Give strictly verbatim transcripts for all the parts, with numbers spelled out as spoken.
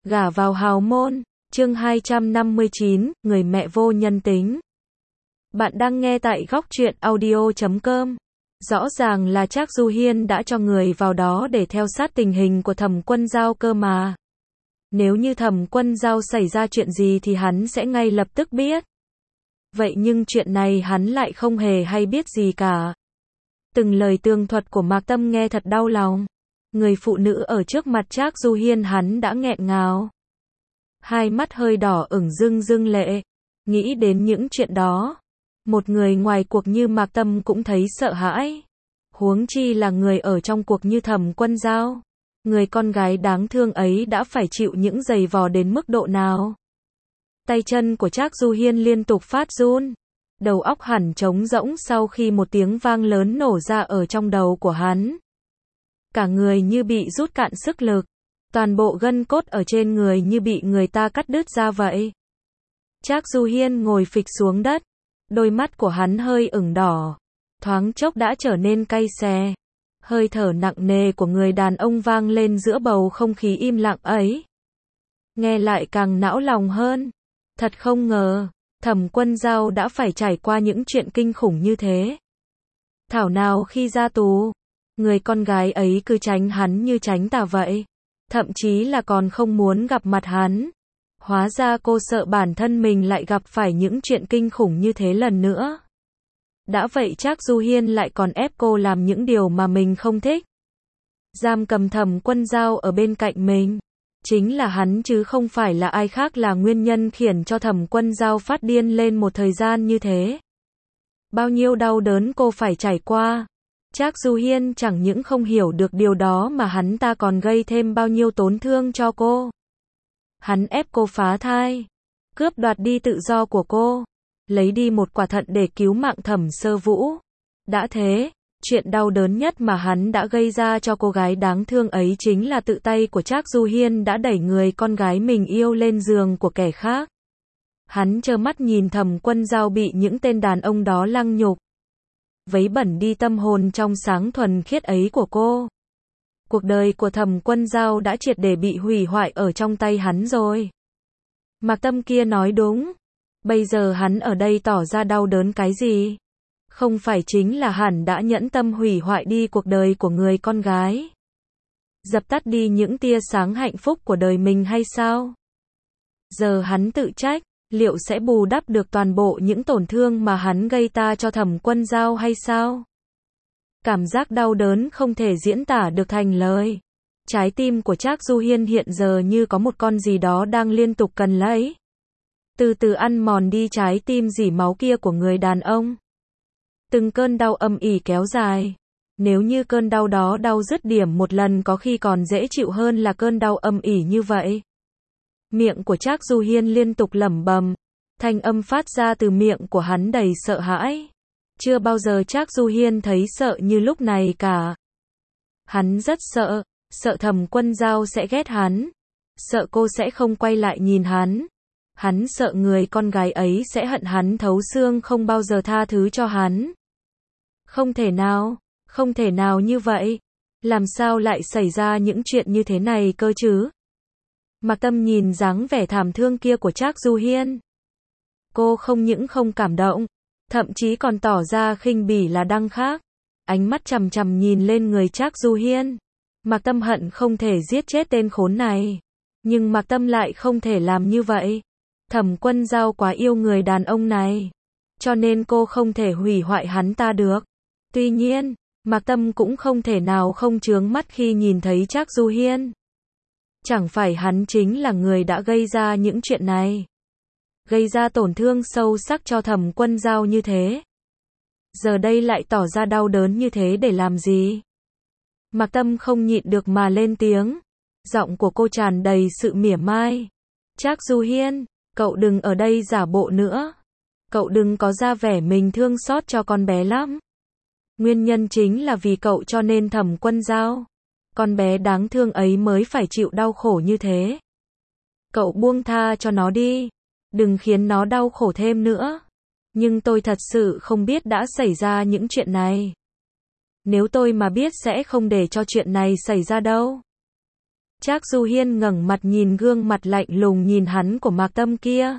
Gả vào hào môn, chương hai trăm năm mươi chín, người mẹ vô nhân tính. Bạn đang nghe tại góc truyện audio chấm com. Rõ ràng là Trác Du Hiên đã cho người vào đó để theo sát tình hình của Thẩm Quân Dao cơ mà. Nếu như Thẩm Quân Dao xảy ra chuyện gì thì hắn sẽ ngay lập tức biết. Vậy nhưng chuyện này hắn lại không hề hay biết gì cả. Từng lời tường thuật của Mạc Tâm nghe thật đau lòng. Người phụ nữ ở trước mặt Trác Du Hiên hắn đã nghẹn ngào. Hai mắt hơi đỏ ửng rưng rưng lệ. Nghĩ đến những chuyện đó. Một người ngoài cuộc như Mạc Tâm cũng thấy sợ hãi. Huống chi là người ở trong cuộc như Thẩm Quân Dao. Người con gái đáng thương ấy đã phải chịu những giày vò đến mức độ nào. Tay chân của Trác Du Hiên liên tục phát run. Đầu óc hẳn trống rỗng sau khi một tiếng vang lớn nổ ra ở trong đầu của hắn. Cả người như bị rút cạn sức lực. Toàn bộ gân cốt ở trên người như bị người ta cắt đứt ra vậy. Trác Du Hiên ngồi phịch xuống đất. Đôi mắt của hắn hơi ửng đỏ. Thoáng chốc đã trở nên cay xè. Hơi thở nặng nề của người đàn ông vang lên giữa bầu không khí im lặng ấy. Nghe lại càng não lòng hơn. Thật không ngờ, Thẩm Quân Dao đã phải trải qua những chuyện kinh khủng như thế. Thảo nào khi ra tù, người con gái ấy cứ tránh hắn như tránh tà vậy. Thậm chí là còn không muốn gặp mặt hắn. Hóa ra cô sợ bản thân mình lại gặp phải những chuyện kinh khủng như thế lần nữa. Đã vậy Trác Du Hiên lại còn ép cô làm những điều mà mình không thích. Giam cầm Thẩm Quân Dao ở bên cạnh mình. Chính là hắn chứ không phải là ai khác là nguyên nhân khiến cho Thẩm Quân Dao phát điên lên một thời gian như thế. Bao nhiêu đau đớn cô phải trải qua. Trác Du Hiên chẳng những không hiểu được điều đó mà hắn ta còn gây thêm bao nhiêu tổn thương cho cô. Hắn ép cô phá thai, cướp đoạt đi tự do của cô, lấy đi một quả thận để cứu mạng Thẩm Sơ Vũ. Đã thế, chuyện đau đớn nhất mà hắn đã gây ra cho cô gái đáng thương ấy chính là tự tay của Trác Du Hiên đã đẩy người con gái mình yêu lên giường của kẻ khác. Hắn trơ mắt nhìn Thẩm Quân Dao bị những tên đàn ông đó lăng nhục. Vấy bẩn đi tâm hồn trong sáng thuần khiết ấy của cô. Cuộc đời của Thẩm Quân Dao đã triệt để bị hủy hoại ở trong tay hắn rồi. Mạc Tâm kia nói đúng. Bây giờ hắn ở đây tỏ ra đau đớn cái gì? Không phải chính là hắn đã nhẫn tâm hủy hoại đi cuộc đời của người con gái. Dập tắt đi những tia sáng hạnh phúc của đời mình hay sao? Giờ hắn tự trách, liệu sẽ bù đắp được toàn bộ những tổn thương mà hắn gây ta cho Thẩm Quân Dao hay sao? Cảm giác đau đớn không thể diễn tả được thành lời. Trái tim của Trác Du Hiên hiện giờ như có một con gì đó đang liên tục cần lấy. Từ từ ăn mòn đi trái tim dỉ máu kia của người đàn ông. Từng cơn đau âm ỉ kéo dài. Nếu như cơn đau đó đau dứt điểm một lần có khi còn dễ chịu hơn là cơn đau âm ỉ như vậy. Miệng của Trác Du Hiên liên tục lẩm bẩm. Thanh âm phát ra từ miệng của hắn đầy sợ hãi. Chưa bao giờ Trác Du Hiên thấy sợ như lúc này cả. Hắn rất sợ, sợ Thẩm Quân Dao sẽ ghét hắn. Sợ cô sẽ không quay lại nhìn hắn. Hắn sợ người con gái ấy sẽ hận hắn thấu xương không bao giờ tha thứ cho hắn. Không thể nào, không thể nào như vậy. Làm sao lại xảy ra những chuyện như thế này cơ chứ? Mạc Tâm nhìn dáng vẻ thảm thương kia của Trác Du Hiên. Cô không những không cảm động, thậm chí còn tỏ ra khinh bỉ là đăng khác. Ánh mắt chằm chằm nhìn lên người Trác Du Hiên. Mạc Tâm hận không thể giết chết tên khốn này. Nhưng Mạc Tâm lại không thể làm như vậy. Thẩm Quân Dao quá yêu người đàn ông này. Cho nên cô không thể hủy hoại hắn ta được. Tuy nhiên, Mạc Tâm cũng không thể nào không chướng mắt khi nhìn thấy Trác Du Hiên. Chẳng phải hắn chính là người đã gây ra những chuyện này. Gây ra tổn thương sâu sắc cho Thẩm Quân Dao như thế. Giờ đây lại tỏ ra đau đớn như thế để làm gì? Mạc Tâm không nhịn được mà lên tiếng. Giọng của cô tràn đầy sự mỉa mai. Trác Du Hiên, cậu đừng ở đây giả bộ nữa. Cậu đừng có ra vẻ mình thương xót cho con bé lắm. Nguyên nhân chính là vì cậu cho nên Thẩm Quân Dao, con bé đáng thương ấy mới phải chịu đau khổ như thế. Cậu buông tha cho nó đi. Đừng khiến nó đau khổ thêm nữa. Nhưng tôi thật sự không biết đã xảy ra những chuyện này. Nếu tôi mà biết sẽ không để cho chuyện này xảy ra đâu. Trác Du Hiên ngẩng mặt nhìn gương mặt lạnh lùng nhìn hắn của Mạc Tâm kia.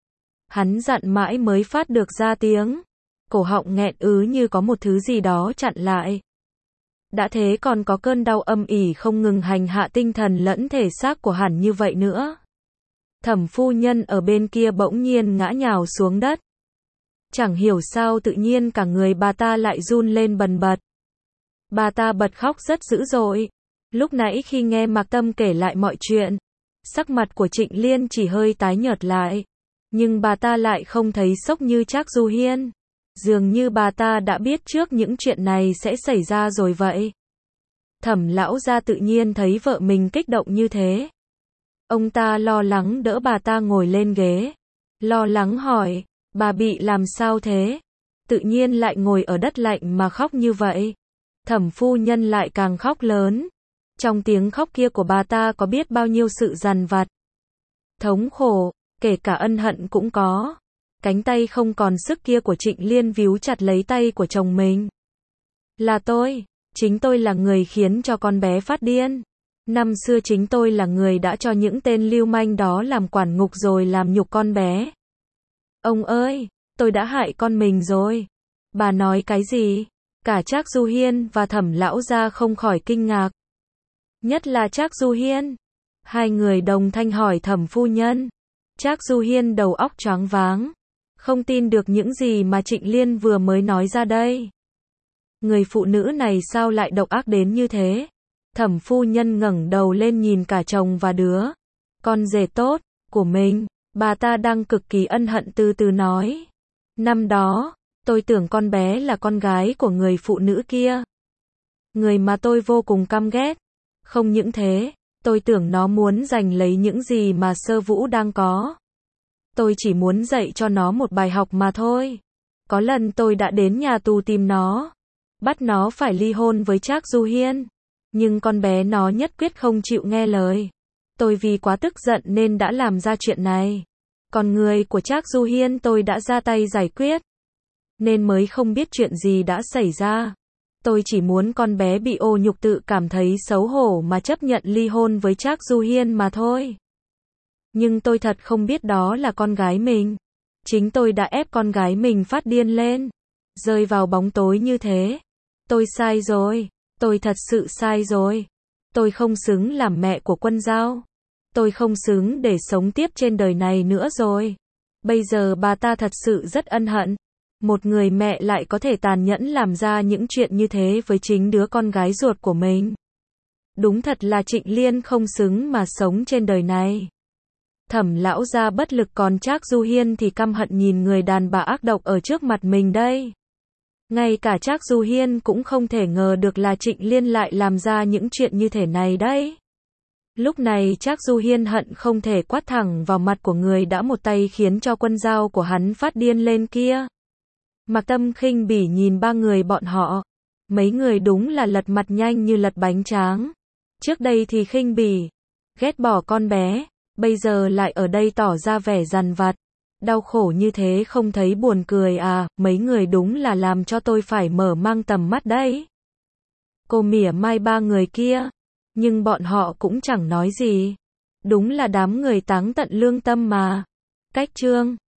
Hắn dặn mãi mới phát được ra tiếng. Cổ họng nghẹn ứ như có một thứ gì đó chặn lại. Đã thế còn có cơn đau âm ỉ không ngừng hành hạ tinh thần lẫn thể xác của hắn như vậy nữa. Thẩm phu nhân ở bên kia bỗng nhiên ngã nhào xuống đất. Chẳng hiểu sao tự nhiên cả người bà ta lại run lên bần bật. Bà ta bật khóc rất dữ dội. Lúc nãy khi nghe Mạc Tâm kể lại mọi chuyện, sắc mặt của Trịnh Liên chỉ hơi tái nhợt lại. Nhưng bà ta lại không thấy sốc như Trác Du Hiên. Dường như bà ta đã biết trước những chuyện này sẽ xảy ra rồi vậy. Thẩm lão gia tự nhiên thấy vợ mình kích động như thế. Ông ta lo lắng đỡ bà ta ngồi lên ghế. Lo lắng hỏi, bà bị làm sao thế? Tự nhiên lại ngồi ở đất lạnh mà khóc như vậy. Thẩm phu nhân lại càng khóc lớn. Trong tiếng khóc kia của bà ta có biết bao nhiêu sự dằn vặt. Thống khổ, kể cả ân hận cũng có. Cánh tay không còn sức kia của Trịnh Liên víu chặt lấy tay của chồng mình. Là tôi, chính tôi là người khiến cho con bé phát điên. Năm xưa chính tôi là người đã cho những tên lưu manh đó làm quản ngục rồi làm nhục con bé. Ông ơi, tôi đã hại con mình rồi. Bà nói cái gì? Cả Trác Du Hiên và Thẩm lão gia không khỏi kinh ngạc. Nhất là Trác Du Hiên. Hai người đồng thanh hỏi Thẩm phu nhân. Trác Du Hiên đầu óc choáng váng. Không tin được những gì mà Trịnh Liên vừa mới nói ra đây. Người phụ nữ này sao lại độc ác đến như thế? Thẩm phu nhân ngẩng đầu lên nhìn cả chồng và đứa con rể tốt của mình. Bà ta đang cực kỳ ân hận từ từ nói. Năm đó, tôi tưởng con bé là con gái của người phụ nữ kia. Người mà tôi vô cùng căm ghét. Không những thế, tôi tưởng nó muốn giành lấy những gì mà Sơ Vũ đang có. Tôi chỉ muốn dạy cho nó một bài học mà thôi. Có lần tôi đã đến nhà tù tìm nó, bắt nó phải ly hôn với Trác Du Hiên. Nhưng con bé nó nhất quyết không chịu nghe lời. Tôi vì quá tức giận nên đã làm ra chuyện này. Còn người của Trác Du Hiên tôi đã ra tay giải quyết. Nên mới không biết chuyện gì đã xảy ra. Tôi chỉ muốn con bé bị ô nhục tự cảm thấy xấu hổ mà chấp nhận ly hôn với Trác Du Hiên mà thôi. Nhưng tôi thật không biết đó là con gái mình. Chính tôi đã ép con gái mình phát điên lên. Rơi vào bóng tối như thế. Tôi sai rồi. Tôi thật sự sai rồi. Tôi không xứng làm mẹ của Quân Giao. Tôi không xứng để sống tiếp trên đời này nữa rồi. Bây giờ bà ta thật sự rất ân hận. Một người mẹ lại có thể tàn nhẫn làm ra những chuyện như thế với chính đứa con gái ruột của mình. Đúng thật là Trịnh Liên không xứng mà sống trên đời này. Thẩm lão gia bất lực còn Trác Du Hiên thì căm hận nhìn người đàn bà ác độc ở trước mặt mình đây. Ngay cả Trác Du Hiên cũng không thể ngờ được là Trịnh Liên lại làm ra những chuyện như thế này đấy. Lúc này Trác Du Hiên hận không thể quát thẳng vào mặt của người đã một tay khiến cho Quân Giao của hắn phát điên lên kia. Mạc Tâm khinh bỉ nhìn ba người bọn họ. Mấy người đúng là lật mặt nhanh như lật bánh tráng. Trước đây thì khinh bỉ, ghét bỏ con bé, bây giờ lại ở đây tỏ ra vẻ dằn vặt. Đau khổ như thế không thấy buồn cười à, mấy người đúng là làm cho tôi phải mở mang tầm mắt đấy. Cô mỉa mai ba người kia, nhưng bọn họ cũng chẳng nói gì. Đúng là đám người táng tận lương tâm mà. Cách chương